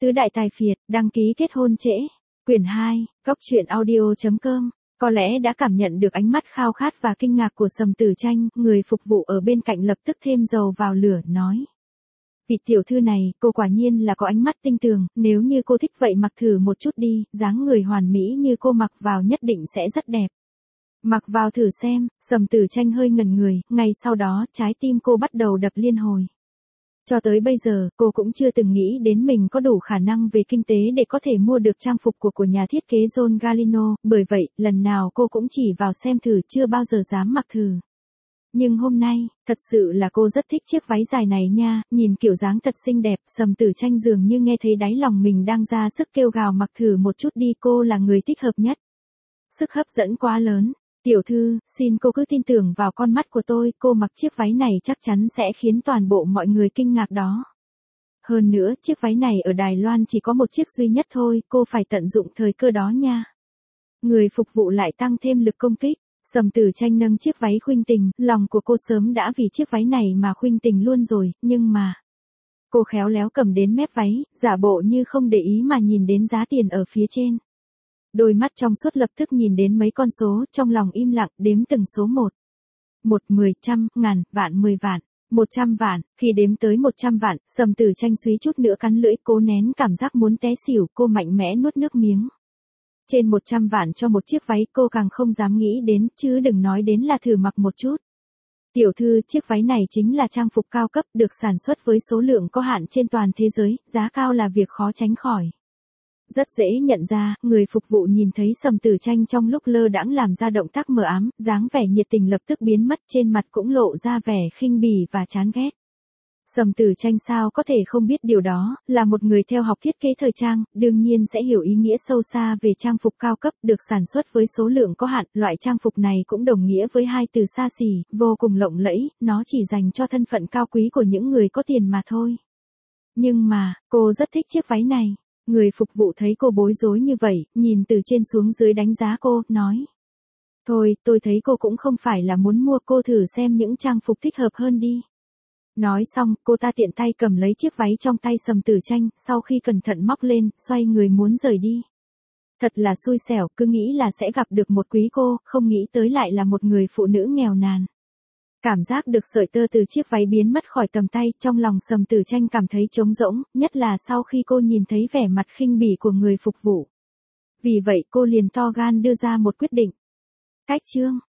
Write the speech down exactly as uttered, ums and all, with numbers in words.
Tứ đại tài phiệt, đăng ký kết hôn trễ. Quyển hai, góc truyện audio chấm com. Có lẽ đã cảm nhận được ánh mắt khao khát và kinh ngạc của Sầm Tử Tranh, người phục vụ ở bên cạnh lập tức thêm dầu vào lửa, nói. Vị tiểu thư này, cô quả nhiên là có ánh mắt tinh tường, nếu như cô thích vậy mặc thử một chút đi, dáng người hoàn mỹ như cô mặc vào nhất định sẽ rất đẹp. Mặc vào thử xem. Sầm Tử Tranh hơi ngẩn người, ngay sau đó trái tim cô bắt đầu đập liên hồi. Cho tới bây giờ, cô cũng chưa từng nghĩ đến mình có đủ khả năng về kinh tế để có thể mua được trang phục của của nhà thiết kế John Galliano, bởi vậy, lần nào cô cũng chỉ vào xem thử, chưa bao giờ dám mặc thử. Nhưng hôm nay, thật sự là cô rất thích chiếc váy dài này nha, nhìn kiểu dáng thật xinh đẹp. Sầm Tử Tranh dường như nghe thấy đáy lòng mình đang ra sức kêu gào mặc thử một chút đi, cô là người thích hợp nhất. Sức hấp dẫn quá lớn. Tiểu thư, xin cô cứ tin tưởng vào con mắt của tôi, cô mặc chiếc váy này chắc chắn sẽ khiến toàn bộ mọi người kinh ngạc đó. Hơn nữa, chiếc váy này ở Đài Loan chỉ có một chiếc duy nhất thôi, cô phải tận dụng thời cơ đó nha. Người phục vụ lại tăng thêm lực công kích. Sầm Tử Tranh nâng chiếc váy khuynh tình, lòng của cô sớm đã vì chiếc váy này mà khuynh tình luôn rồi, nhưng mà... Cô khéo léo cầm đến mép váy, giả bộ như không để ý mà nhìn đến giá tiền ở phía trên. Đôi mắt trong suốt lập tức nhìn đến mấy con số, trong lòng im lặng, đếm từng số một. Một, mười, trăm, ngàn, vạn, mười vạn, một trăm vạn. Khi đếm tới một trăm vạn, Sầm Tử Tranh suýt chút nữa cắn lưỡi, cố nén cảm giác muốn té xỉu, cô mạnh mẽ nuốt nước miếng. Trên một trăm vạn cho một chiếc váy, cô càng không dám nghĩ đến, chứ đừng nói đến là thử mặc một chút. Tiểu thư, chiếc váy này chính là trang phục cao cấp, được sản xuất với số lượng có hạn trên toàn thế giới, giá cao là việc khó tránh khỏi. Rất dễ nhận ra, người phục vụ nhìn thấy Sầm Tử Tranh trong lúc lơ đãng làm ra động tác mờ ám, dáng vẻ nhiệt tình lập tức biến mất, trên mặt cũng lộ ra vẻ khinh bỉ và chán ghét. Sầm Tử Tranh sao có thể không biết điều đó, là một người theo học thiết kế thời trang, đương nhiên sẽ hiểu ý nghĩa sâu xa về trang phục cao cấp, được sản xuất với số lượng có hạn, loại trang phục này cũng đồng nghĩa với hai từ xa xỉ, vô cùng lộng lẫy, nó chỉ dành cho thân phận cao quý của những người có tiền mà thôi. Nhưng mà, cô rất thích chiếc váy này. Người phục vụ thấy cô bối rối như vậy, nhìn từ trên xuống dưới đánh giá cô, nói. Thôi, tôi thấy cô cũng không phải là muốn mua, cô thử xem những trang phục thích hợp hơn đi. Nói xong, cô ta tiện tay cầm lấy chiếc váy trong tay Sầm Tử Tranh, sau khi cẩn thận móc lên, xoay người muốn rời đi. Thật là xui xẻo, cứ nghĩ là sẽ gặp được một quý cô, không nghĩ tới lại là một người phụ nữ nghèo nàn. Cảm giác được sợi tơ từ chiếc váy biến mất khỏi tầm tay, trong lòng Sầm Tử Tranh cảm thấy trống rỗng, nhất là sau khi cô nhìn thấy vẻ mặt khinh bỉ của người phục vụ. Vì vậy cô liền to gan đưa ra một quyết định. Cách chương.